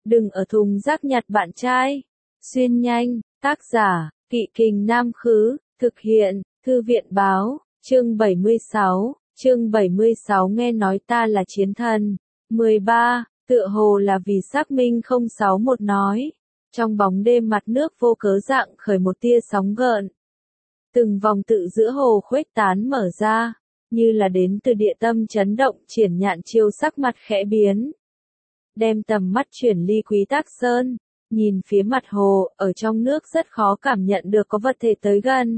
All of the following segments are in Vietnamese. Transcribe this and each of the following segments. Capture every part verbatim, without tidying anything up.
đừng ở thùng rác nhặt bạn trai. Xuyên nhanh, tác giả, Kỵ Kình Nam Khứ, thực hiện, Thư viện Báo, chương bảy mươi sáu, chương bảy mươi sáu nghe nói ta là chiến thần. mười ba, tựa hồ là vì xác minh không sáu một nói. Trong bóng đêm mặt nước vô cớ dạng khởi một tia sóng gợn. Từng vòng tự giữa hồ khuếch tán mở ra, như là đến từ địa tâm chấn động. Triển Nhạn Chiêu sắc mặt khẽ biến. Đem tầm mắt chuyển ly Quý Tác Sơn, nhìn phía mặt hồ, ở trong nước rất khó cảm nhận được có vật thể tới gần.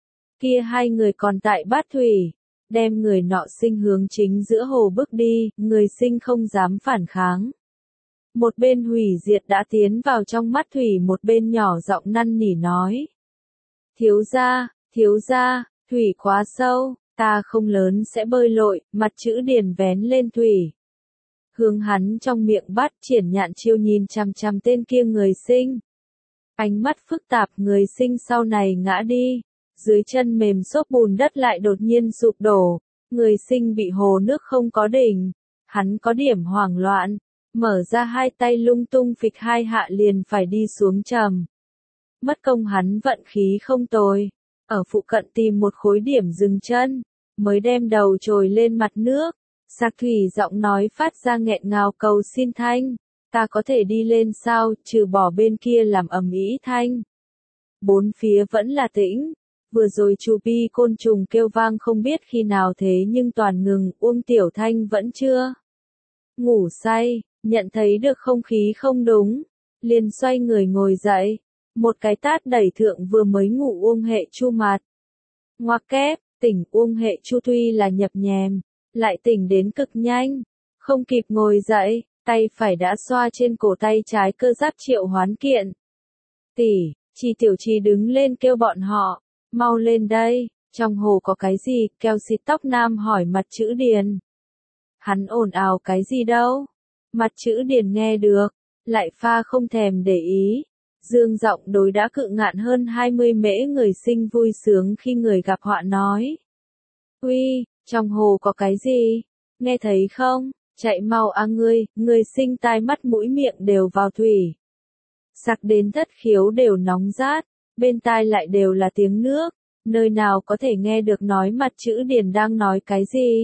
Kia hai người còn tại bát thủy, đem người nọ sinh hướng chính giữa hồ bước đi, người sinh không dám phản kháng. Một bên hủy diệt đã tiến vào trong mắt thủy, một bên nhỏ giọng năn nỉ nói. Thiếu gia, thiếu gia, thủy quá sâu, ta không lớn sẽ bơi lội. Mặt chữ Điền vén lên thủy. Hướng hắn trong miệng bắt. Triển Nhạn Chiêu nhìn chằm chằm tên kia người sinh. Ánh mắt phức tạp. Người sinh sau này ngã đi. Dưới chân mềm xốp bùn đất lại đột nhiên sụp đổ. Người sinh bị hồ nước không có đỉnh. Hắn có điểm hoảng loạn. Mở ra hai tay lung tung phịch hai hạ liền phải đi xuống trầm. Mất công hắn vận khí không tồi. Ở phụ cận tìm một khối điểm dừng chân. Mới đem đầu trồi lên mặt nước. Sạc thủy giọng nói phát ra nghẹn ngào cầu xin thanh. Ta có thể đi lên sao, trừ bỏ bên kia làm ầm ĩ thanh. Bốn phía vẫn là tĩnh. Vừa rồi chu pi côn trùng kêu vang không biết khi nào thế nhưng toàn ngừng. Uông Tiểu Thanh vẫn chưa ngủ say, nhận thấy được không khí không đúng. Liền xoay người ngồi dậy. Một cái tát đẩy thượng vừa mới ngủ Uông Hệ Chu mặt. Ngoặc kép, tỉnh Uông Hệ Chu tuy là nhập nhèm, lại tỉnh đến cực nhanh. Không kịp ngồi dậy, tay phải đã xoa trên cổ tay trái cơ giáp triệu hoán kiện. Tỷ, Chi Tiểu Chi đứng lên kêu bọn họ, mau lên đây, trong hồ có cái gì? Keo xịt tóc nam hỏi mặt chữ Điền. Hắn ồn ào cái gì đâu? Mặt chữ Điền nghe được, lại pha không thèm để ý. Dương giọng đối đã cự ngạn hơn hai mươi mễ người sinh vui sướng khi người gặp họa nói. Uy, trong hồ có cái gì? Nghe thấy không? Chạy mau a ngươi, người sinh tai mắt mũi miệng đều vào thủy. Sặc đến thất khiếu đều nóng rát, bên tai lại đều là tiếng nước, nơi nào có thể nghe được nói mặt chữ Điền đang nói cái gì?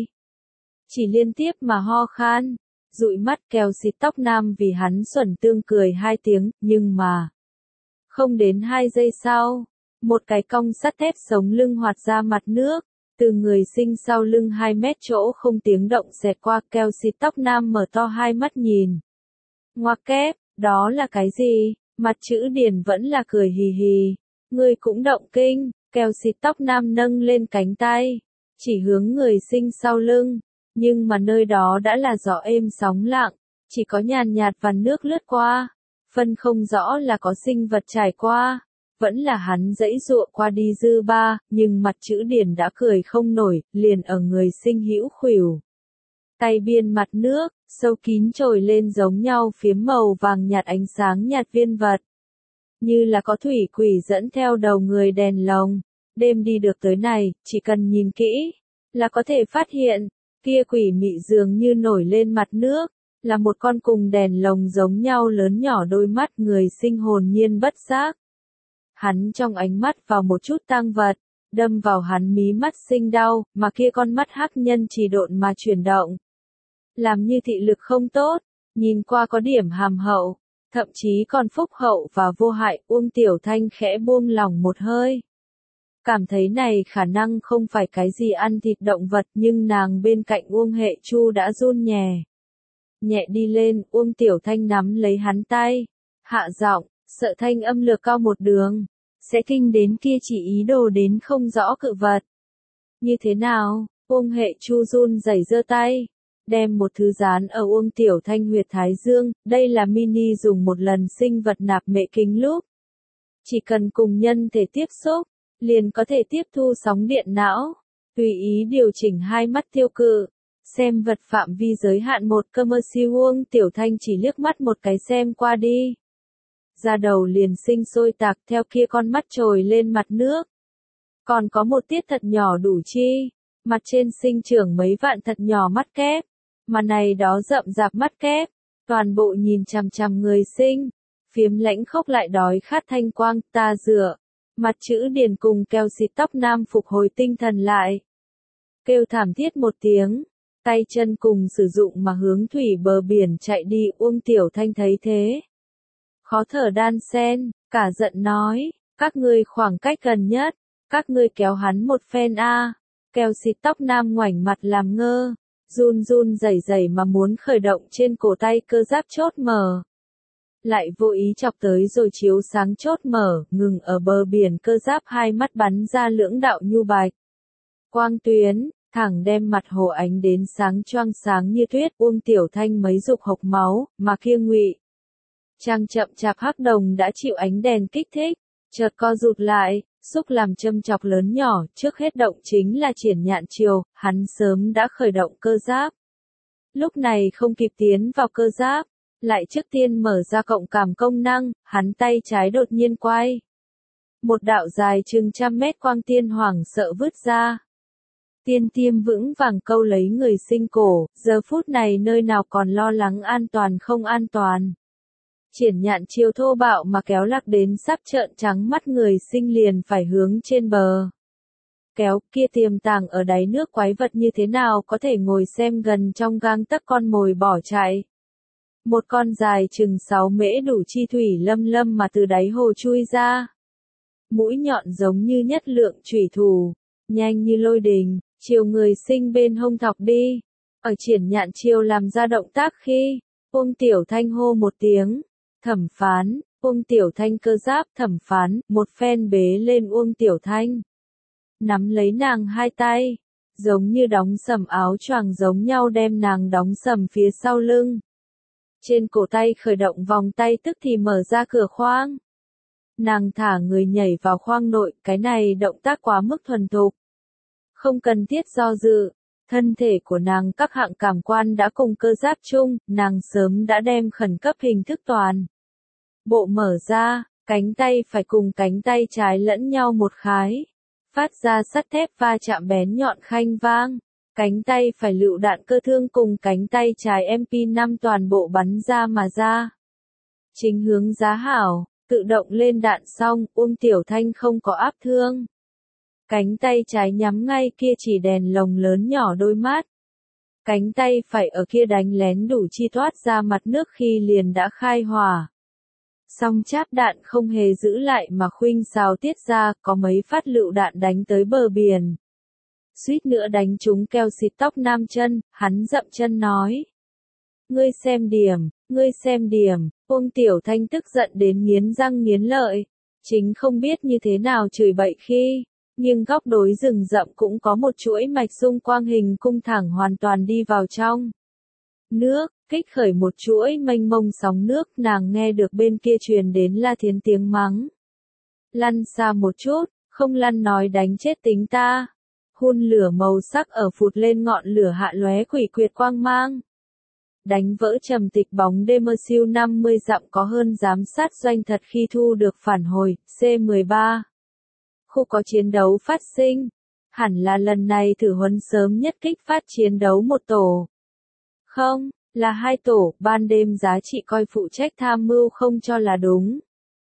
Chỉ liên tiếp mà ho khan, dụi mắt keo xịt tóc nam vì hắn xuẩn tương cười hai tiếng, nhưng mà... Không đến hai giây sau, một cái cong sắt thép sống lưng hoạt ra mặt nước, từ người sinh sau lưng hai mét chỗ không tiếng động xẹt qua. Keo xịt tóc nam mở to hai mắt nhìn. Ngoặc kép, đó là cái gì? Mặt chữ Điền vẫn là cười hì hì. Ngươi cũng động kinh. Keo xịt tóc nam nâng lên cánh tay, chỉ hướng người sinh sau lưng, nhưng mà nơi đó đã là gió êm sóng lặng, chỉ có nhàn nhạt vằn nước lướt qua. Phân không rõ là có sinh vật trải qua, vẫn là hắn dãy dụa qua đi dư ba, nhưng mặt chữ Điền đã cười không nổi, liền ở người sinh hữu khuỷu. Tay biên mặt nước, sâu kín trồi lên giống nhau phiếm màu vàng nhạt ánh sáng nhạt viên vật. Như là có thủy quỷ dẫn theo đầu người đèn lồng, đêm đi được tới này, chỉ cần nhìn kỹ, là có thể phát hiện, kia quỷ mị dường như nổi lên mặt nước. Là một con cùng đèn lồng giống nhau lớn nhỏ đôi mắt. Người sinh hồn nhiên bất giác. Hắn trong ánh mắt vào một chút tang vật, đâm vào hắn mí mắt sinh đau, mà kia con mắt hắc nhân chỉ độn mà chuyển động. Làm như thị lực không tốt, nhìn qua có điểm hàm hậu, thậm chí còn phúc hậu và vô hại. Uông Tiểu Thanh khẽ buông lòng một hơi. Cảm thấy này khả năng không phải cái gì ăn thịt động vật, nhưng nàng bên cạnh Uông Hệ Chu đã run nhè. Nhẹ đi lên, Uông Tiểu Thanh nắm lấy hắn tay, hạ giọng, sợ thanh âm lược cao một đường, sẽ kinh đến kia chỉ ý đồ đến không rõ cự vật. Như thế nào? Uông Hệ Chu run rẩy giơ tay, đem một thứ dán ở Uông Tiểu Thanh huyệt thái dương. Đây là mini dùng một lần sinh vật nạp mệ kính lúp. Chỉ cần cùng nhân thể tiếp xúc, liền có thể tiếp thu sóng điện não, tùy ý điều chỉnh hai mắt tiêu cự. Xem vật phạm vi giới hạn một cơ mơ si. Uông Tiểu Thanh chỉ liếc mắt một cái xem qua đi. Da đầu liền sinh sôi tạc theo kia con mắt trồi lên mặt nước. Còn có một tiết thật nhỏ đủ chi, mặt trên sinh trưởng mấy vạn thật nhỏ mắt kép, mà này đó rậm rạp mắt kép, Toàn bộ nhìn chằm chằm người sinh. Phiếm lãnh khốc lại đói khát thanh quang, ta dựa. Mặt chữ điền cùng keo xịt tóc nam phục hồi tinh thần lại. Kêu thảm thiết một tiếng. Tay chân cùng sử dụng mà hướng thủy bờ biển chạy đi. Uông Tiểu Thanh thấy thế. Khó thở đan sen, cả giận nói. Các ngươi khoảng cách gần nhất. Các ngươi kéo hắn một phen a. Keo xịt tóc nam ngoảnh mặt làm ngơ. Run run rẩy rẩy mà muốn khởi động trên cổ tay cơ giáp chốt mở. Lại vô ý chọc tới rồi chiếu sáng chốt mở, ngừng ở bờ biển cơ giáp hai mắt bắn ra lưỡng đạo nhu bạch. Quang tuyến, thẳng đem mặt hồ ánh đến sáng choang sáng như tuyết. Uông Tiểu Thanh mấy dục hộc máu, mà kia ngụy trang chậm chạp hắc đồng đã chịu ánh đèn kích thích, chợt co rụt lại, xúc làm châm chọc lớn nhỏ. Trước hết động chính là Triển Nhạn Chiều, hắn sớm đã khởi động cơ giáp. Lúc này không kịp tiến vào cơ giáp, lại trước tiên mở ra cộng cảm công năng, hắn tay trái đột nhiên quay. Một đạo dài chừng trăm mét quang tiên hoảng sợ vứt ra. Tiên tiêm vững vàng câu lấy người sinh cổ, giờ phút này nơi nào còn lo lắng an toàn không an toàn. Triển Nhạn Chiều thô bạo mà kéo lạc đến sắp trợn trắng mắt người sinh liền phải hướng trên bờ. Kéo kia tiềm tàng ở đáy nước quái vật như thế nào có thể ngồi xem gần trong gang tấc con mồi bỏ chạy. Một con dài chừng sáu mễ đủ chi thủy lâm lâm mà từ đáy hồ chui ra. Mũi nhọn giống như nhất lượng chủy thủ, nhanh như lôi đình, chiều người sinh bên hông thọc đi. Ở Triển Nhạn Chiều làm ra động tác khi, Uông Tiểu Thanh hô một tiếng, thẩm phán, Uông Tiểu Thanh cơ giáp thẩm phán, một phen bế lên Uông Tiểu Thanh. Nắm lấy nàng hai tay, giống như đóng sầm áo choàng giống nhau đem nàng đóng sầm phía sau lưng. Trên cổ tay khởi động vòng tay tức thì mở ra cửa khoang. Nàng thả người nhảy vào khoang nội, cái này động tác quá mức thuần thục. Không cần thiết do dự, thân thể của nàng các hạng cảm quan đã cùng cơ giáp chung, nàng sớm đã đem khẩn cấp hình thức toàn. Bộ mở ra, cánh tay phải cùng cánh tay trái lẫn nhau một khái. Phát ra sắt thép va chạm bén nhọn khanh vang. Cánh tay phải lựu đạn cơ thương cùng cánh tay trái em pê năm toàn bộ bắn ra mà ra. Chính hướng Giá Hảo, tự động lên đạn xong, Uông Tiểu Thanh không có áp thương. Cánh tay trái nhắm ngay kia chỉ đèn lồng lớn nhỏ đôi mắt. Cánh tay phải ở kia đánh lén đủ chi thoát ra mặt nước khi liền đã khai hỏa. Song cháp đạn không hề giữ lại mà khuynh xào tiết ra, có mấy phát lựu đạn đánh tới bờ biển. Suýt nữa đánh trúng keo xịt tóc nam chân, hắn dậm chân nói. Ngươi xem điểm, ngươi xem điểm, Uông Tiểu Thanh tức giận đến nghiến răng nghiến lợi. Chính không biết như thế nào chửi bậy khi, nhưng góc đối rừng rậm cũng có một chuỗi mạch xung quang hình cung thẳng hoàn toàn đi vào trong. Nước, kích khởi một chuỗi mênh mông sóng nước, nàng nghe được bên kia truyền đến La Thiến tiếng mắng. Lăn xa một chút, không lăn nói đánh chết tính ta. Hun lửa màu sắc ở phụt lên ngọn lửa hạ lóe quỷ quyệt quang mang. Đánh vỡ trầm tịch bóng đêm mơ siêu năm mươi dặm có hơn giám sát doanh thật khi thu được phản hồi, C mười ba. Khu có chiến đấu phát sinh. Hẳn là lần này thử huấn sớm nhất kích phát chiến đấu một tổ. Không, là hai tổ, ban đêm giá trị coi phụ trách tham mưu không cho là đúng.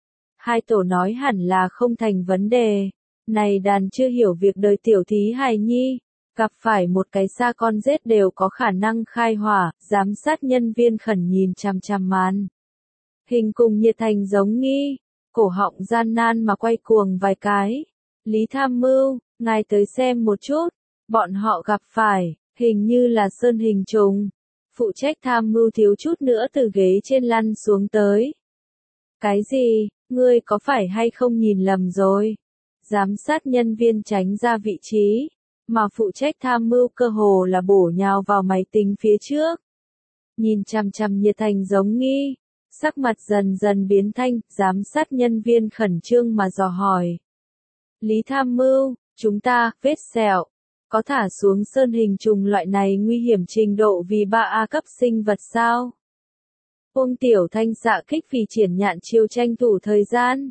Hai tổ nói hẳn là không thành vấn đề. Này đàn chưa hiểu việc đời tiểu thí hài nhi, gặp phải một cái xa con rết đều có khả năng khai hỏa, giám sát nhân viên khẩn nhìn chằm chằm màn. Hình cùng nhiệt thành giống nghi, cổ họng gian nan mà quay cuồng vài cái. Lý tham mưu, ngài tới xem một chút, bọn họ gặp phải, hình như là sơn hình trùng. Phụ trách tham mưu thiếu chút nữa từ ghế trên lăn xuống tới. Cái gì, ngươi có phải hay không nhìn lầm rồi? Giám sát nhân viên tránh ra vị trí, mà phụ trách tham mưu cơ hồ là bổ nhào vào máy tính phía trước. Nhìn chằm chằm nhiệt thành giống nghi, sắc mặt dần dần biến thanh, giám sát nhân viên khẩn trương mà dò hỏi. Lý tham mưu, chúng ta, vết sẹo, có thả xuống sơn hình trùng loại này nguy hiểm trình độ vì ba A cấp sinh vật sao? Uông Tiểu Thanh xạ kích vì Triển Nhạn Chiều tranh thủ thời gian.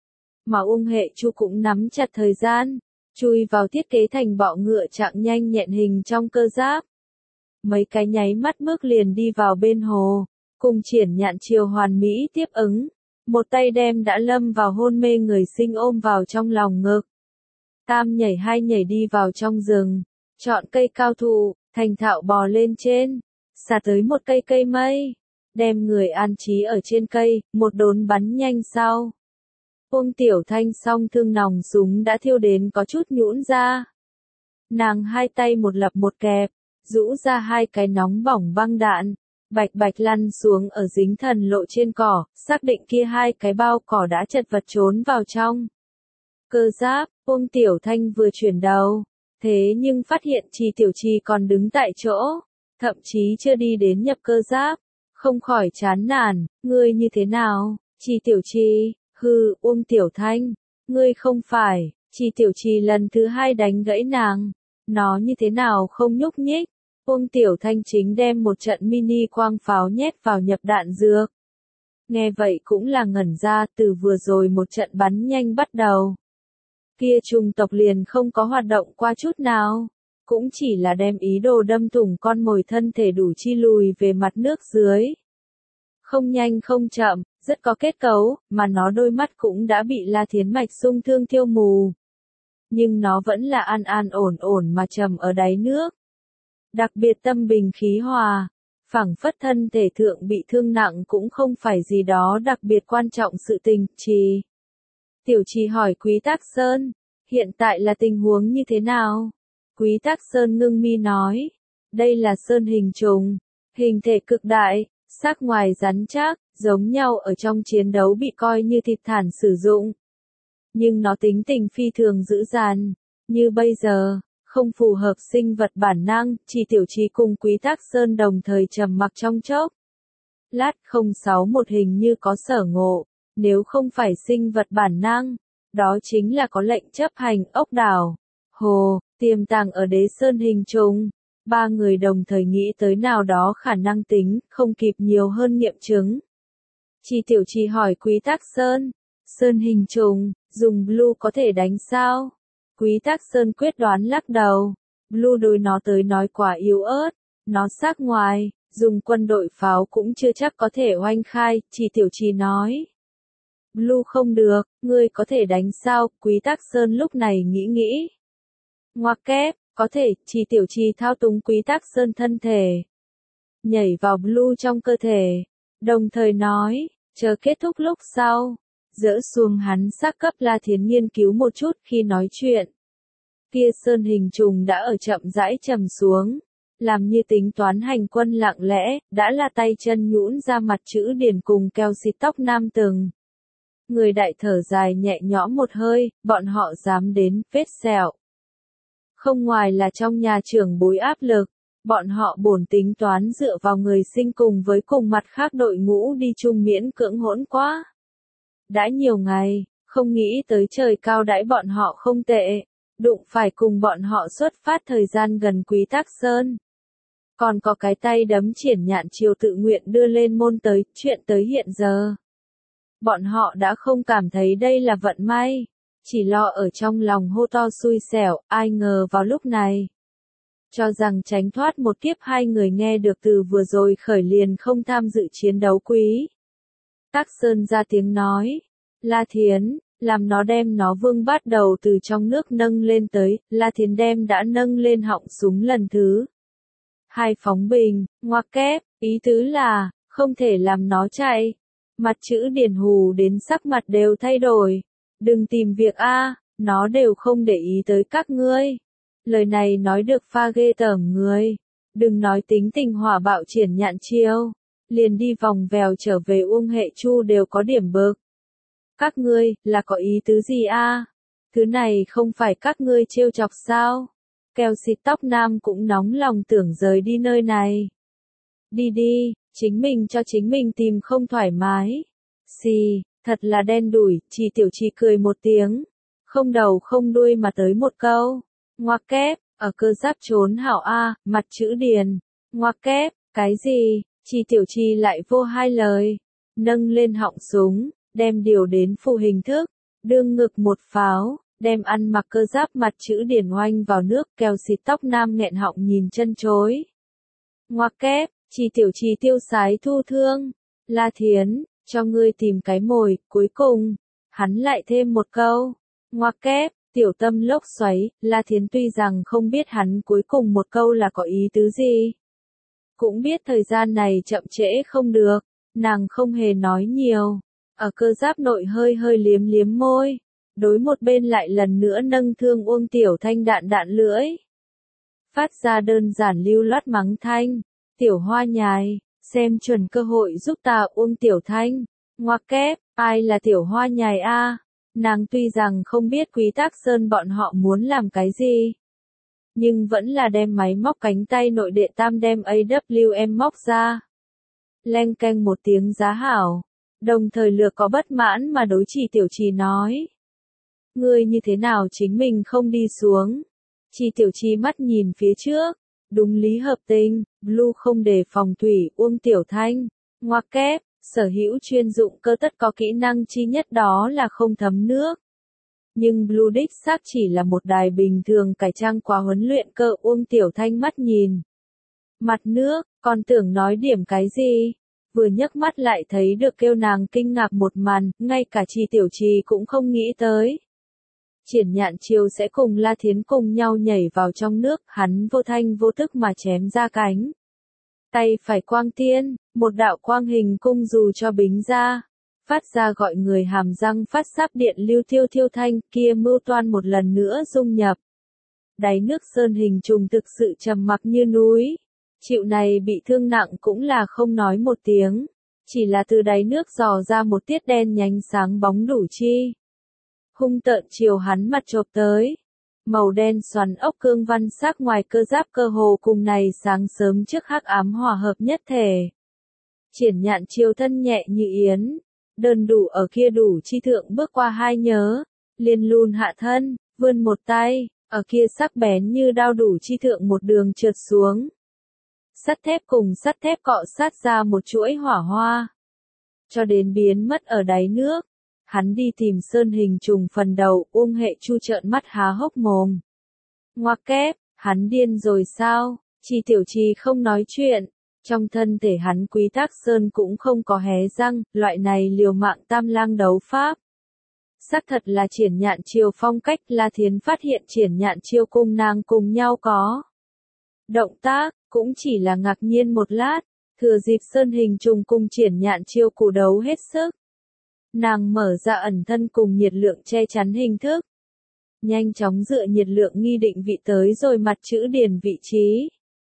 Mà Uông Hệ Chu cũng nắm chặt thời gian, chui vào thiết kế thành bọ ngựa trạng nhanh nhẹn hình trong cơ giáp. Mấy cái nháy mắt bước liền đi vào bên hồ, cùng Triển Nhạn Triều hoàn mỹ tiếp ứng, một tay đem đã lâm vào hôn mê người sinh ôm vào trong lòng ngực. Tam nhảy hai nhảy đi vào trong rừng, chọn cây cao thụ, thành thạo bò lên trên, xả tới một cây cây mây, đem người an trí ở trên cây, một đốn bắn nhanh sau. Uông Tiểu Thanh song thương nòng súng đã thiêu đến có chút nhũn ra. Nàng hai tay một lập một kẹp, rũ ra hai cái nóng bỏng băng đạn, bạch bạch lăn xuống ở dính thần lộ trên cỏ, xác định kia hai cái bao cỏ đã chật vật trốn vào trong. Cơ giáp, Uông Tiểu Thanh vừa chuyển đầu, thế nhưng phát hiện Trì Tiểu Trì còn đứng tại chỗ, thậm chí chưa đi đến nhập cơ giáp, không khỏi chán nản, ngươi như thế nào, Trì Tiểu Trì, hừ, Uông Tiểu Thanh, ngươi không phải, Trì Tiểu Trì lần thứ hai đánh gãy nàng, nó như thế nào không nhúc nhích, Uông Tiểu Thanh chính đem một trận mini quang pháo nhét vào nhập đạn dược. Nghe vậy cũng là ngẩn ra, từ vừa rồi một trận bắn nhanh bắt đầu. Kia trùng tộc liền không có hoạt động qua chút nào, cũng chỉ là đem ý đồ đâm thủng con mồi thân thể đủ chi lùi về mặt nước dưới. Không nhanh không chậm, rất có kết cấu, mà nó đôi mắt cũng đã bị La Thiến Mạch xung thương thiêu mù. Nhưng nó vẫn là an an ổn ổn mà trầm ở đáy nước. Đặc biệt tâm bình khí hòa, phảng phất thân thể thượng bị thương nặng cũng không phải gì đó đặc biệt quan trọng sự tình. Trì Tiểu Trì hỏi Quý Tác Sơn, hiện tại là tình huống như thế nào? Quý Tác Sơn ngưng mi nói, đây là sơn hình trùng, hình thể cực đại, sắc ngoài rắn chắc, giống nhau ở trong chiến đấu bị coi như thịt thản sử dụng. Nhưng nó tính tình phi thường dữ dằn, như bây giờ, không phù hợp sinh vật bản năng, Chỉ Tiểu Trì cùng Quý Tác Sơn đồng thời trầm mặc trong chốc. Lát không sáu một hình như có sở ngộ, nếu không phải sinh vật bản năng, đó chính là có lệnh chấp hành ốc đảo. Hồ, tiềm tàng ở đế sơn hình trùng. Ba người đồng thời nghĩ tới nào đó khả năng tính, không kịp nhiều hơn nghiệm chứng. Chỉ Tiểu Trì hỏi Quý Tác Sơn, sơn hình trùng, dùng blue có thể đánh sao? Quý Tác Sơn quyết đoán lắc đầu, blue đối nó tới nói quá yếu ớt, nó sắc ngoài, dùng quân đội pháo cũng chưa chắc có thể oanh khai, Chỉ Tiểu Trì nói. Blue không được, ngươi có thể đánh sao? Quý Tác Sơn lúc này nghĩ nghĩ. Ngoặc kép, có thể, Chỉ Tiểu Trì thao túng Quý Tác Sơn thân thể. Nhảy vào blue trong cơ thể, đồng thời nói, chờ kết thúc lúc sau. Dỡ xuống hắn xác cấp La Thiến nghiên cứu một chút khi nói chuyện. Kia sơn hình trùng đã ở chậm rãi trầm xuống, làm như tính toán hành quân lặng lẽ, đã là tay chân nhũn ra mặt chữ điển cùng keo xịt tóc nam từng. Người đại thở dài nhẹ nhõm một hơi, bọn họ dám đến, vết sẹo. Không ngoài là trong nhà trưởng bối áp lực, bọn họ bổn tính toán dựa vào người sinh cùng với cùng mặt khác đội ngũ đi chung miễn cưỡng hỗn quá. Đã nhiều ngày, không nghĩ tới trời cao đãi bọn họ không tệ, đụng phải cùng bọn họ xuất phát thời gian gần Quý Tác Sơn. Còn có cái tay đấm Triển Nhạn Triều tự nguyện đưa lên môn tới, chuyện tới hiện giờ. Bọn họ đã không cảm thấy đây là vận may, chỉ lo ở trong lòng hô to xui xẻo, ai ngờ vào lúc này. Cho rằng tránh thoát một kiếp hai người nghe được từ vừa rồi khởi liền không tham dự chiến đấu. Quý Tác Sơn ra tiếng nói, La Thiến, làm nó đem nó vương bắt đầu từ trong nước nâng lên tới, La Thiến đem đã nâng lên họng súng lần thứ. Hai phóng bình, ngoặc kép, ý tứ là, không thể làm nó chạy. Mặt chữ điển hù đến sắc mặt đều thay đổi. Đừng tìm việc a, nó đều không để ý tới các ngươi. Lời này nói được pha ghê tởm người. Đừng nói tính tình hỏa bạo Triển Nhạn Triều. Liền đi vòng vèo trở về Uông Hệ Chu đều có điểm bực. Các ngươi, là có ý tứ gì a? Thứ này không phải các ngươi trêu chọc sao? Keo xịt tóc nam cũng nóng lòng tưởng rời đi nơi này. Đi đi, chính mình cho chính mình tìm không thoải mái. Xì, thật là đen đủi, Chỉ Tiểu Trì cười một tiếng. Không đầu không đuôi mà tới một câu. Ngoặc kép, ở cơ giáp trốn hảo a, mặt chữ điền. Ngoặc kép, cái gì? Chỉ Tiểu Trì lại vô hai lời. Nâng lên họng súng, đem điều đến phù hình thức. Đương ngực một pháo, đem ăn mặc cơ giáp mặt chữ điển oanh vào nước, keo xịt tóc nam nghẹn họng nhìn chân chối. Ngoặc kép, Chi tiểu chi tiêu sái thu thương. La Thiến, cho ngươi tìm cái mồi, cuối cùng. Hắn lại thêm một câu. Ngoặc kép, tiểu tâm lốc xoáy, La Thiến tuy rằng không biết hắn cuối cùng một câu là có ý tứ gì. Cũng biết thời gian này chậm trễ không được, nàng không hề nói nhiều. Ở cơ giáp nội hơi hơi liếm liếm môi. Đối một bên lại lần nữa nâng thương Uông Tiểu Thanh đạn đạn lưỡi. Phát ra đơn giản lưu loát mắng thanh. Tiểu hoa nhài, xem chuẩn cơ hội giúp ta Uông Tiểu Thanh. Ngoặc kép, ai là tiểu hoa nhài a? Nàng tuy rằng không biết Quý Tác Sơn bọn họ muốn làm cái gì. Nhưng vẫn là đem máy móc cánh tay nội địa tam đem a vê em móc ra. Leng keng một tiếng giá hảo. Đồng thời lược có bất mãn mà đối Chỉ Tiểu Trì nói. Ngươi như thế nào chính mình không đi xuống? Chỉ Tiểu Trì mắt nhìn phía trước. Đúng lý hợp tình, Blue không đề phòng thủy Uông Tiểu Thanh. Ngoặc kép, sở hữu chuyên dụng cơ tất có kỹ năng chi nhất đó là không thấm nước. Nhưng Blue đích xác chỉ là một đài bình thường cải trang qua huấn luyện cơ Uông Tiểu Thanh mắt nhìn. Mặt nước, còn tưởng nói điểm cái gì? Vừa nhấc mắt lại thấy được kêu nàng kinh ngạc một màn, ngay cả Chi Tiểu Trì cũng không nghĩ tới. Triển Nhạn Chiêu sẽ cùng La Thiến cùng nhau nhảy vào trong nước, hắn vô thanh vô tức mà chém ra cánh. Tay phải quang tiên, một đạo quang hình cung dù cho bính ra, phát ra gọi người hàm răng phát sáp điện lưu thiêu thiêu thanh, kia mưu toan một lần nữa dung nhập. Đáy nước sơn hình trùng thực sự trầm mặc như núi, chịu này bị thương nặng cũng là không nói một tiếng, chỉ là từ đáy nước dò ra một tiết đen nhánh sáng bóng đủ chi. Hung tợn chiều hắn mặt chộp tới. Màu đen xoắn ốc cương văn sắc ngoài cơ giáp cơ hồ cùng này sáng sớm trước hắc ám hòa hợp nhất thể. Triển Nhạn Chiêu thân nhẹ như yến, đơn đủ ở kia đủ chi thượng bước qua hai nhớ, liền lùn hạ thân, vươn một tay, ở kia sắc bén như đao đủ chi thượng một đường trượt xuống. Sắt thép cùng sắt thép cọ sát ra một chuỗi hỏa hoa, cho đến biến mất ở đáy nước. Hắn đi tìm sơn hình trùng phần đầu, Uông Hệ Chu trợn mắt há hốc mồm. Ngoặc kép, hắn điên rồi sao? Chi Tiểu Trì không nói chuyện, trong thân thể hắn Quý Tác Sơn cũng không có hé răng, loại này liều mạng tam lang đấu pháp. Xác thật là Triển Nhạn Chiêu phong cách. La Thiến phát hiện Triển Nhạn Chiêu cùng nàng cùng nhau có động tác, cũng chỉ là ngạc nhiên một lát, thừa dịp sơn hình trùng cùng Triển Nhạn Chiêu cù đấu hết sức. Nàng mở ra ẩn thân cùng nhiệt lượng che chắn hình thức. Nhanh chóng dựa nhiệt lượng nghi định vị tới rồi mặt chữ điền vị trí.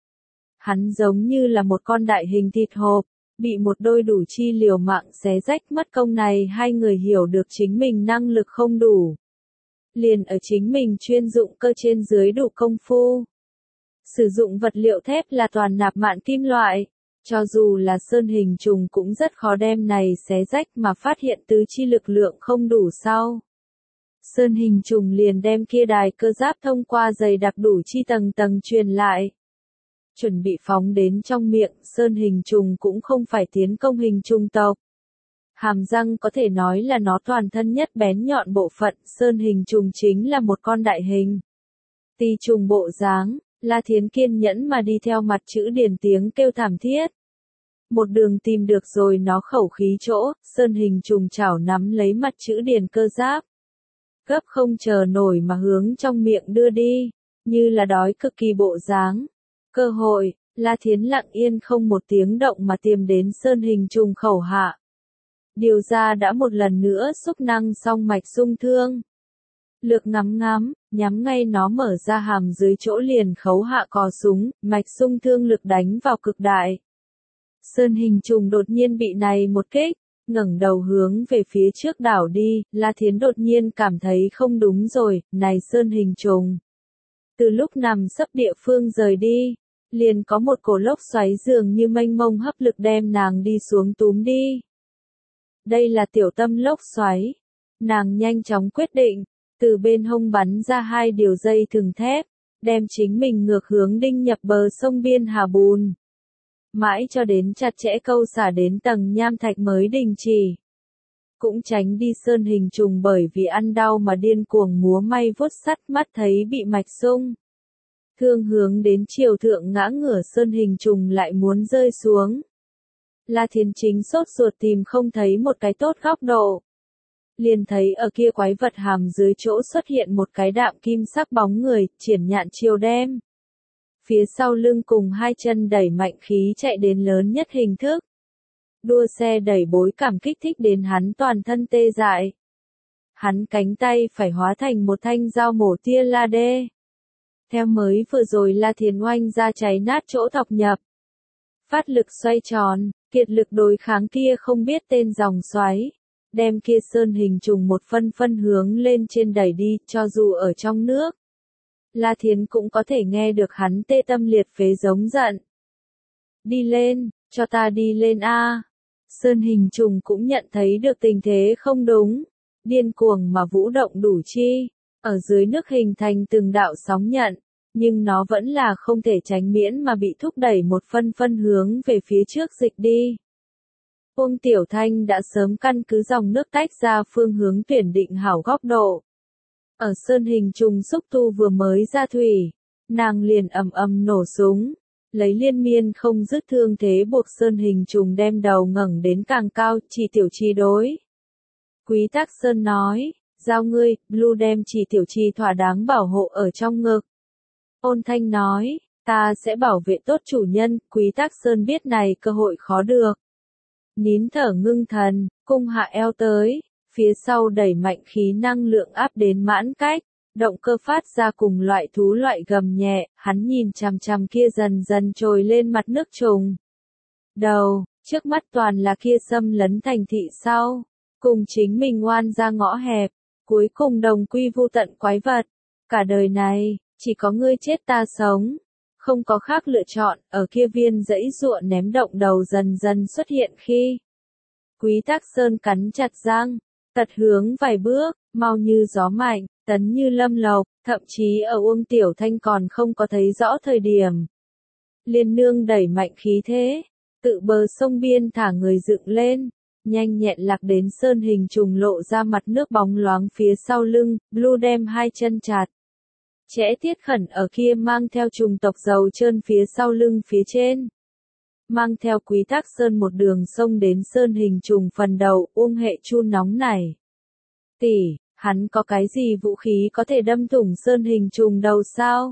Hắn giống như là một con đại hình thịt hộp, bị một đôi đủ chi liều mạng xé rách mất công này hai người hiểu được chính mình năng lực không đủ. Liền ở chính mình chuyên dụng cơ trên dưới đủ công phu. Sử dụng vật liệu thép là toàn nạp mạn kim loại. Cho dù là sơn hình trùng cũng rất khó đem này xé rách mà phát hiện tứ chi lực lượng không đủ sau. Sơn hình trùng liền đem kia đài cơ giáp thông qua dày đặc đủ chi tầng tầng truyền lại. Chuẩn bị phóng đến trong miệng, sơn hình trùng cũng không phải tiến công hình trùng tộc. Hàm răng có thể nói là nó toàn thân nhất bén nhọn bộ phận, sơn hình trùng chính là một con đại hình. Tỳ trùng bộ dáng, La Thiến kiên nhẫn mà đi theo mặt chữ điền tiếng kêu thảm thiết. Một đường tìm được rồi nó khẩu khí chỗ, sơn hình trùng chảo nắm lấy mặt chữ điền cơ giáp. Gấp không chờ nổi mà hướng trong miệng đưa đi, như là đói cực kỳ bộ dáng. Cơ hội, La Thiến lặng yên không một tiếng động mà tìm đến sơn hình trùng khẩu hạ. Điều ra đã một lần nữa xúc năng song mạch sung thương. Lược ngắm ngắm, nhắm ngay nó mở ra hàm dưới chỗ liền khấu hạ cò súng, mạch sung thương lực đánh vào cực đại. Sơn hình trùng đột nhiên bị này một kích, ngẩng đầu hướng về phía trước đảo đi, La Thiến đột nhiên cảm thấy không đúng rồi, này sơn hình trùng. Từ lúc nằm sấp địa phương rời đi, liền có một cổ lốc xoáy dường như mênh mông hấp lực đem nàng đi xuống túm đi. Đây là tiểu tâm lốc xoáy. Nàng nhanh chóng quyết định, từ bên hông bắn ra hai điều dây thừng thép, đem chính mình ngược hướng đinh nhập bờ sông biên hà bùn. Mãi cho đến chặt chẽ câu xả đến tầng nham thạch mới đình chỉ. Cũng tránh đi sơn hình trùng bởi vì ăn đau mà điên cuồng múa may vuốt sắt mắt thấy bị mạch sung Thương hướng đến chiều thượng ngã ngửa sơn hình trùng lại muốn rơi xuống. La Thiến chính sốt ruột tìm không thấy một cái tốt góc độ. Liền thấy ở kia quái vật hàm dưới chỗ xuất hiện một cái đạm kim sắc bóng người, triển nhạn chiều đem. Phía sau lưng cùng hai chân đẩy mạnh khí chạy đến lớn nhất hình thức. Đua xe đẩy bối cảm kích thích đến hắn toàn thân tê dại. Hắn cánh tay phải hóa thành một thanh dao mổ tia la đê. Theo mới vừa rồi La Thiến oanh ra cháy nát chỗ thọc nhập. Phát lực xoay tròn, kiệt lực đối kháng kia không biết tên dòng xoáy. Đem kia sơn hình trùng một phân phân hướng lên trên đẩy đi, cho dù ở trong nước. La Thiến cũng có thể nghe được hắn tê tâm liệt phế giống giận. Đi lên, cho ta đi lên a. Sơn hình trùng cũng nhận thấy được tình thế không đúng. Điên cuồng mà vũ động đủ chi. Ở dưới nước hình thành từng đạo sóng nhận. Nhưng nó vẫn là không thể tránh miễn mà bị thúc đẩy một phân phân hướng về phía trước dịch đi. Uông Tiểu Thanh đã sớm căn cứ dòng nước tách ra phương hướng tuyển định hảo góc độ. Ở sơn hình trùng xúc tu vừa mới ra thủy, nàng liền ầm ầm nổ súng, lấy liên miên không dứt thương thế buộc sơn hình trùng đem đầu ngẩng đến càng cao, chỉ tiểu chi đối. Quý Tắc Sơn nói, giao ngươi, Blue đem chỉ tiểu chi thỏa đáng bảo hộ ở trong ngực. Ôn Thanh nói, ta sẽ bảo vệ tốt chủ nhân, Quý Tắc Sơn biết này cơ hội khó được. Nín thở ngưng thần, cung hạ eo tới, phía sau đẩy mạnh khí năng lượng áp đến mãn cách, động cơ phát ra cùng loại thú loại gầm nhẹ, hắn nhìn chằm chằm kia dần dần trồi lên mặt nước trùng. Đầu, trước mắt toàn là kia xâm lấn thành thị sau, cùng chính mình ngoan ra ngõ hẹp, cuối cùng đồng quy vu tận quái vật. Cả đời này, chỉ có ngươi chết ta sống. Không có khác lựa chọn, ở kia viên dãy ruộng ném động đầu dần dần xuất hiện khi. Quý Tắc Sơn cắn chặt răng, tật hướng vài bước, mau như gió mạnh, tấn như lâm lộc, thậm chí ở Uông Tiểu Thanh còn không có thấy rõ thời điểm. Liên nương đẩy mạnh khí thế, tự bờ sông biên thả người dựng lên, nhanh nhẹn lạc đến sơn hình trùng lộ ra mặt nước bóng loáng phía sau lưng, Blue đem hai chân chặt. Chẽ tiết khẩn ở kia mang theo trùng tộc dầu trơn phía sau lưng phía trên. Mang theo Quý Tắc Sơn một đường sông đến sơn hình trùng phần đầu, Uông Hệ Chu nóng nảy. Tỷ, hắn có cái gì vũ khí có thể đâm thủng sơn hình trùng đầu sao?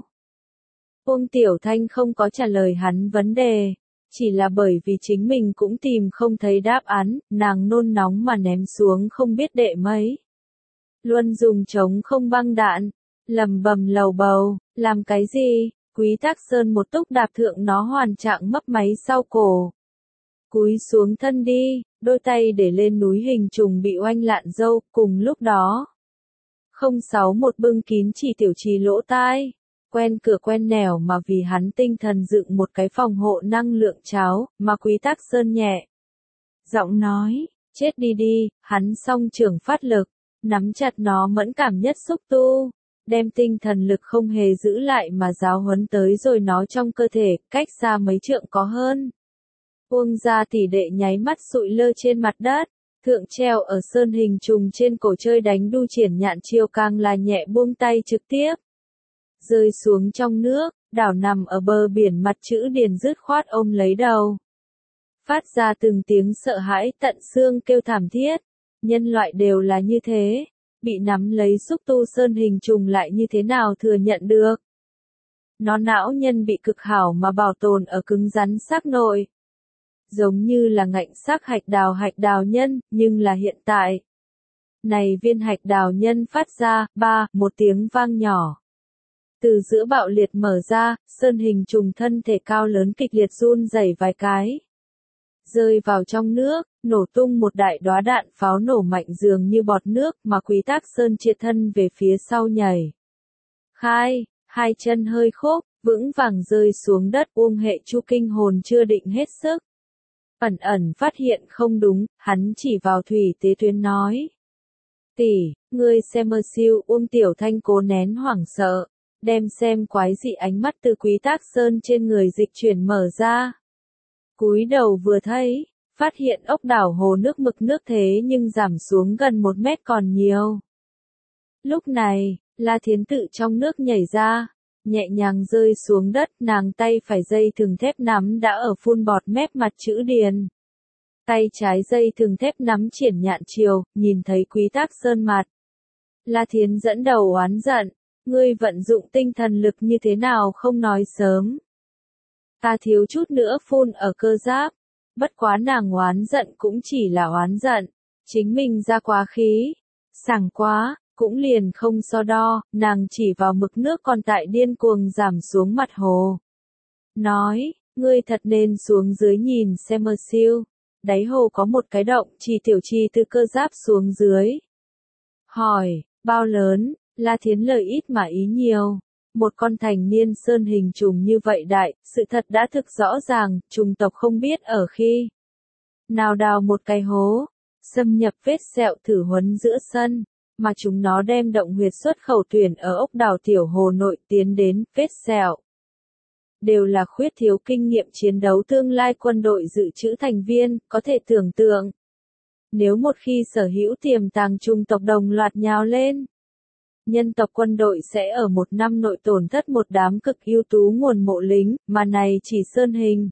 Uông Tiểu Thanh không có trả lời hắn vấn đề, chỉ là bởi vì chính mình cũng tìm không thấy đáp án, nàng nôn nóng mà ném xuống không biết đệ mấy. Luân dùng chống không băng đạn. Lầm bầm lầu bầu, làm cái gì? Quý Tắc Sơn một túc đạp thượng nó hoàn trạng mấp máy sau cổ. Cúi xuống thân đi, đôi tay để lên núi hình trùng bị oanh lạn dâu, cùng lúc đó. không sáu một bưng kín chỉ tiểu trì lỗ tai, quen cửa quen nẻo mà vì hắn tinh thần dựng một cái phòng hộ năng lượng cháo, mà Quý Tắc Sơn nhẹ. Giọng nói, chết đi đi, hắn song trưởng phát lực, nắm chặt nó mẫn cảm nhất xúc tu. Đem tinh thần lực không hề giữ lại mà giáo huấn tới rồi nó trong cơ thể, cách xa mấy trượng có hơn. Uông gia tỷ đệ nháy mắt sụi lơ trên mặt đất, thượng treo ở sơn hình trùng trên cổ chơi đánh đu triển nhạn chiêu càng là nhẹ buông tay trực tiếp. Rơi xuống trong nước, đảo nằm ở bờ biển mặt chữ điền dứt khoát ôm lấy đầu. Phát ra từng tiếng sợ hãi tận xương kêu thảm thiết, nhân loại đều là như thế. Bị nắm lấy xúc tu sơn hình trùng lại như thế nào thừa nhận được. Nó não nhân bị cực hảo mà bảo tồn ở cứng rắn xác nội. Giống như là ngạnh xác hạch đào hạch đào nhân, nhưng là hiện tại. Này viên hạch đào nhân phát ra, ba, một tiếng vang nhỏ. Từ giữa bạo liệt mở ra, sơn hình trùng thân thể cao lớn kịch liệt run rẩy vài cái. Rơi vào trong nước, nổ tung một đại đóa đạn pháo nổ mạnh dường như bọt nước mà Quý Tắc Sơn triệt thân về phía sau nhảy. Khai, hai chân hơi khốp, vững vàng rơi xuống đất. Uông Hệ Chu kinh hồn chưa định hết sức. Ẩn ẩn phát hiện không đúng, hắn chỉ vào thủy tế tuyến nói. Tỷ, ngươi xem mơ siêu. Uông Tiểu Thanh cố nén hoảng sợ, đem xem quái dị ánh mắt từ Quý Tắc Sơn trên người dịch chuyển mở ra. Cúi đầu vừa thấy, phát hiện ốc đảo hồ nước mực nước thế nhưng giảm xuống gần một mét còn nhiều. Lúc này, La Thiến tự trong nước nhảy ra, nhẹ nhàng rơi xuống đất, nàng tay phải dây thừng thép nắm đã ở phun bọt mép mặt chữ điền. Tay trái dây thừng thép nắm Triển Nhạn Chiều, nhìn thấy Quý Tác Sơn mặt. La Thiến dẫn đầu oán giận, ngươi vận dụng tinh thần lực như thế nào không nói sớm. Ta thiếu chút nữa phun ở cơ giáp, bất quá nàng oán giận cũng chỉ là oán giận, chính mình ra quá khí, sảng quá, cũng liền không so đo, nàng chỉ vào mực nước còn tại điên cuồng giảm xuống mặt hồ. Nói, ngươi thật nên xuống dưới nhìn xem mơ siêu, đáy hồ có một cái động, chỉ tiểu chi từ cơ giáp xuống dưới. Hỏi, bao lớn, La Thiến lời ít mà ý nhiều. Một con thành niên sơn hình trùng như vậy đại, sự thật đã thực rõ ràng, trùng tộc không biết ở khi nào đào một cái hố, xâm nhập vết sẹo thử huấn giữa sân, mà chúng nó đem động huyệt xuất khẩu tuyển ở ốc đảo tiểu hồ nội tiến đến vết sẹo. Đều là khuyết thiếu kinh nghiệm chiến đấu tương lai quân đội dự trữ thành viên, có thể tưởng tượng. Nếu một khi sở hữu tiềm tàng trùng tộc đồng loạt nhào lên, nhân tộc quân đội sẽ ở một năm nội tổn thất một đám cực ưu tú nguồn mộ lính, mà này chỉ sơn hình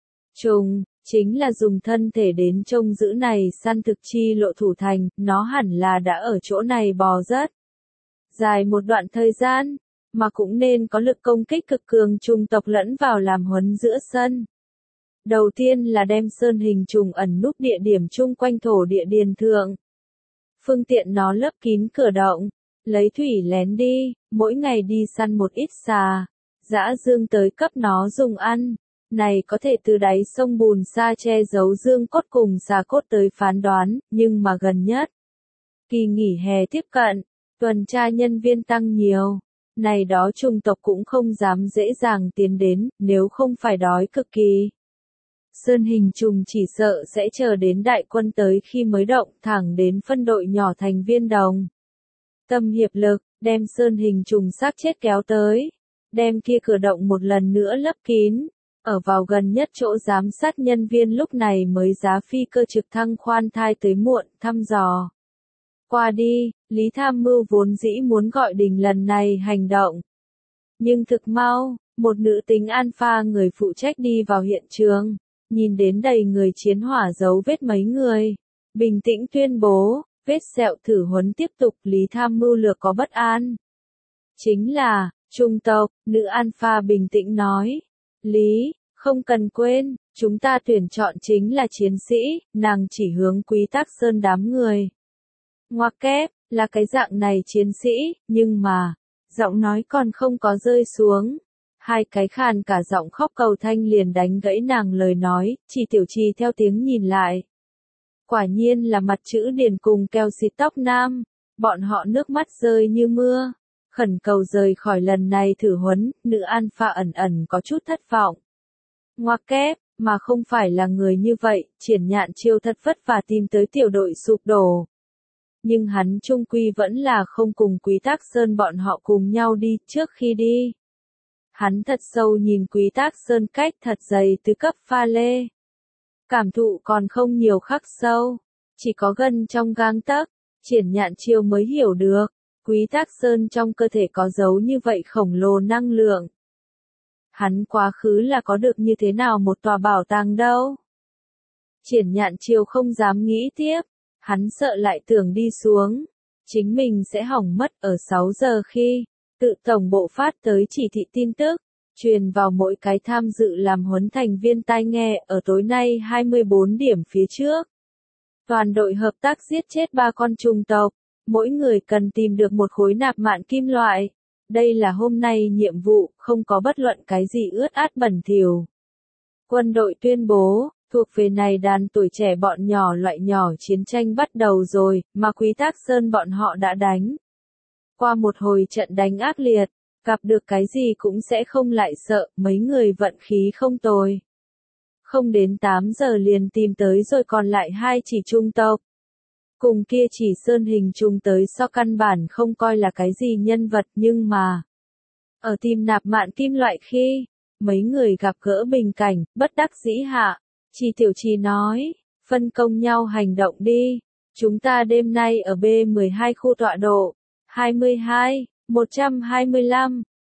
trùng, chính là dùng thân thể đến trông giữ này săn thực chi lộ thủ thành, nó hẳn là đã ở chỗ này bò rất dài một đoạn thời gian, mà cũng nên có lực công kích cực cường trùng tộc lẫn vào làm huấn giữa sân. Đầu tiên là đem sơn hình trùng ẩn núp địa điểm chung quanh thổ địa điền thượng. Phương tiện nó lấp kín cửa động, lấy thủy lén đi, mỗi ngày đi săn một ít xà, dã dương tới cấp nó dùng ăn. Này có thể từ đáy sông bùn xa che giấu dương cốt cùng xà cốt tới phán đoán, nhưng mà gần nhất. Kỳ nghỉ hè tiếp cận, tuần tra nhân viên tăng nhiều. Này đó trùng tộc cũng không dám dễ dàng tiến đến, nếu không phải đói cực kỳ. Sơn hình trùng chỉ sợ sẽ chờ đến đại quân tới khi mới động thẳng đến phân đội nhỏ thành viên đồng. Tâm hiệp lực, đem sơn hình trùng xác chết kéo tới. Đem kia cửa động một lần nữa lấp kín. Ở vào gần nhất chỗ giám sát nhân viên lúc này mới giá phi cơ trực thăng khoan thai tới muộn, thăm dò. Qua đi, Lý Tham Mưu vốn dĩ muốn gọi Đình lần này hành động. Nhưng thực mau, một nữ tính alpha người phụ trách đi vào hiện trường, nhìn đến đầy người chiến hỏa dấu vết mấy người. Bình tĩnh tuyên bố, vết sẹo thử huấn tiếp tục, Lý Tham Mưu lược có bất an. Chính là, trung tộc, nữ alpha bình tĩnh nói. Lý, không cần quên, chúng ta tuyển chọn chính là chiến sĩ, nàng chỉ hướng Quý Tác Sơn đám người. Ngoặc kép, là cái dạng này chiến sĩ, nhưng mà, giọng nói còn không có rơi xuống. Hai cái khàn cả giọng khóc cầu thanh liền đánh gãy nàng lời nói, chỉ tiểu trì theo tiếng nhìn lại. Quả nhiên là mặt chữ điền cùng keo xịt tóc nam, bọn họ nước mắt rơi như mưa. Khẩn cầu rời khỏi lần này thử huấn, nữ alpha ẩn ẩn có chút thất vọng. Ngoặc kép, mà không phải là người như vậy, Triển Nhạn Chiêu thật vất vả tìm tới tiểu đội sụp đổ. Nhưng hắn trung quy vẫn là không cùng Quý Tác Sơn bọn họ cùng nhau đi, trước khi đi. Hắn thật sâu nhìn Quý Tác Sơn cách thật dày từ cấp pha lê. Cảm thụ còn không nhiều khắc sâu, chỉ có gần trong gang tấc, Triển Nhạn Chiêu mới hiểu được. Quý Tác Sơn trong cơ thể có dấu như vậy khổng lồ năng lượng. Hắn quá khứ là có được như thế nào một tòa bảo tàng đâu. Triển Nhạn Chiêu không dám nghĩ tiếp, hắn sợ lại tưởng đi xuống. Chính mình sẽ hỏng mất ở sáu giờ khi, tự tổng bộ phát tới chỉ thị tin tức, truyền vào mỗi cái tham dự làm huấn thành viên tai nghe ở tối nay hai mươi bốn điểm phía trước. Toàn đội hợp tác giết chết ba con trùng tộc. Mỗi người cần tìm được một khối nạp mạn kim loại. Đây là hôm nay nhiệm vụ, không có bất luận cái gì ướt át bẩn thỉu. Quân đội tuyên bố, thuộc về này đàn tuổi trẻ bọn nhỏ loại nhỏ chiến tranh bắt đầu rồi, mà Quý Tác Sơn bọn họ đã đánh. Qua một hồi trận đánh ác liệt, gặp được cái gì cũng sẽ không lại sợ, mấy người vận khí không tồi. Không đến tám giờ liền tìm tới rồi còn lại hai chỉ trung tộc. Cùng kia chỉ sơn hình trùng tới so căn bản không coi là cái gì nhân vật nhưng mà. Ở tìm nạp mạn kim loại khi, mấy người gặp gỡ bình cảnh, bất đắc dĩ hạ. Chỉ tiểu trì nói, phân công nhau hành động đi. Chúng ta đêm nay ở B mười hai khu tọa độ, hai mươi hai, một trăm hai mươi lăm,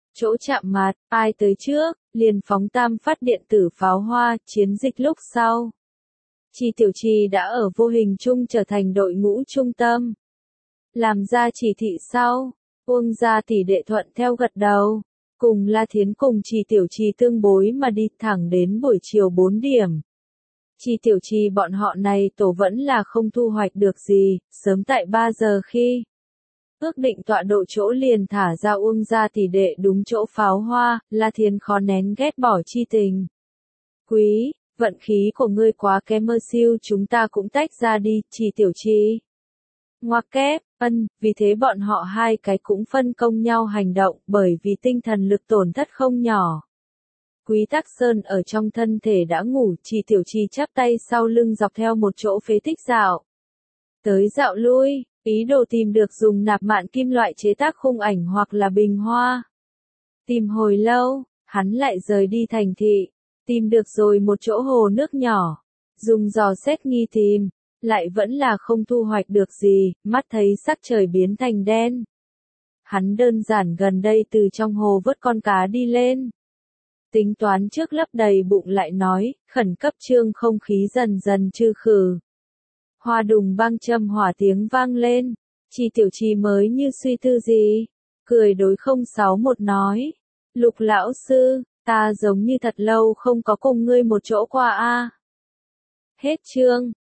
chỗ chạm mặt, ai tới trước, liền phóng tam phát điện tử pháo hoa, chiến dịch lúc sau. Chi Tiểu Trì đã ở vô hình chung trở thành đội ngũ trung tâm. Làm ra chỉ thị sau, Uông gia tỷ đệ thuận theo gật đầu, cùng La Thiến cùng Chi Tiểu Trì tương bối mà đi thẳng đến buổi chiều bốn điểm. Chi Tiểu Trì bọn họ này tổ vẫn là không thu hoạch được gì, sớm tại ba giờ khi ước định tọa độ chỗ liền thả ra Uông gia tỷ đệ đúng chỗ pháo hoa, La Thiến khó nén ghét bỏ chi tình. Quý, vận khí của ngươi quá kém mơ siêu, chúng ta cũng tách ra đi, Chi Tiểu Trì. Ngoặc kép, ân, vì thế bọn họ hai cái cũng phân công nhau hành động, bởi vì tinh thần lực tổn thất không nhỏ. Quý Tắc Sơn ở trong thân thể đã ngủ, Chi Tiểu Trì chắp tay sau lưng dọc theo một chỗ phế tích dạo. Tới dạo lui, ý đồ tìm được dùng nạp mạn kim loại chế tác khung ảnh hoặc là bình hoa. Tìm hồi lâu, hắn lại rời đi thành thị, tìm được rồi một chỗ hồ nước nhỏ, dùng dò xét nghi tìm, lại vẫn là không thu hoạch được gì, mắt thấy sắc trời biến thành đen. Hắn đơn giản gần đây từ trong hồ vớt con cá đi lên. Tính toán trước lấp đầy bụng lại nói, khẩn cấp trương không khí dần dần trừ khử. Hoa đùng băng châm hỏa tiếng vang lên, Chi Tiểu Trì mới như suy tư gì, cười đối không sáu một nói, Lục lão sư, ta giống như thật lâu không có cùng ngươi một chỗ qua a. Hết chương.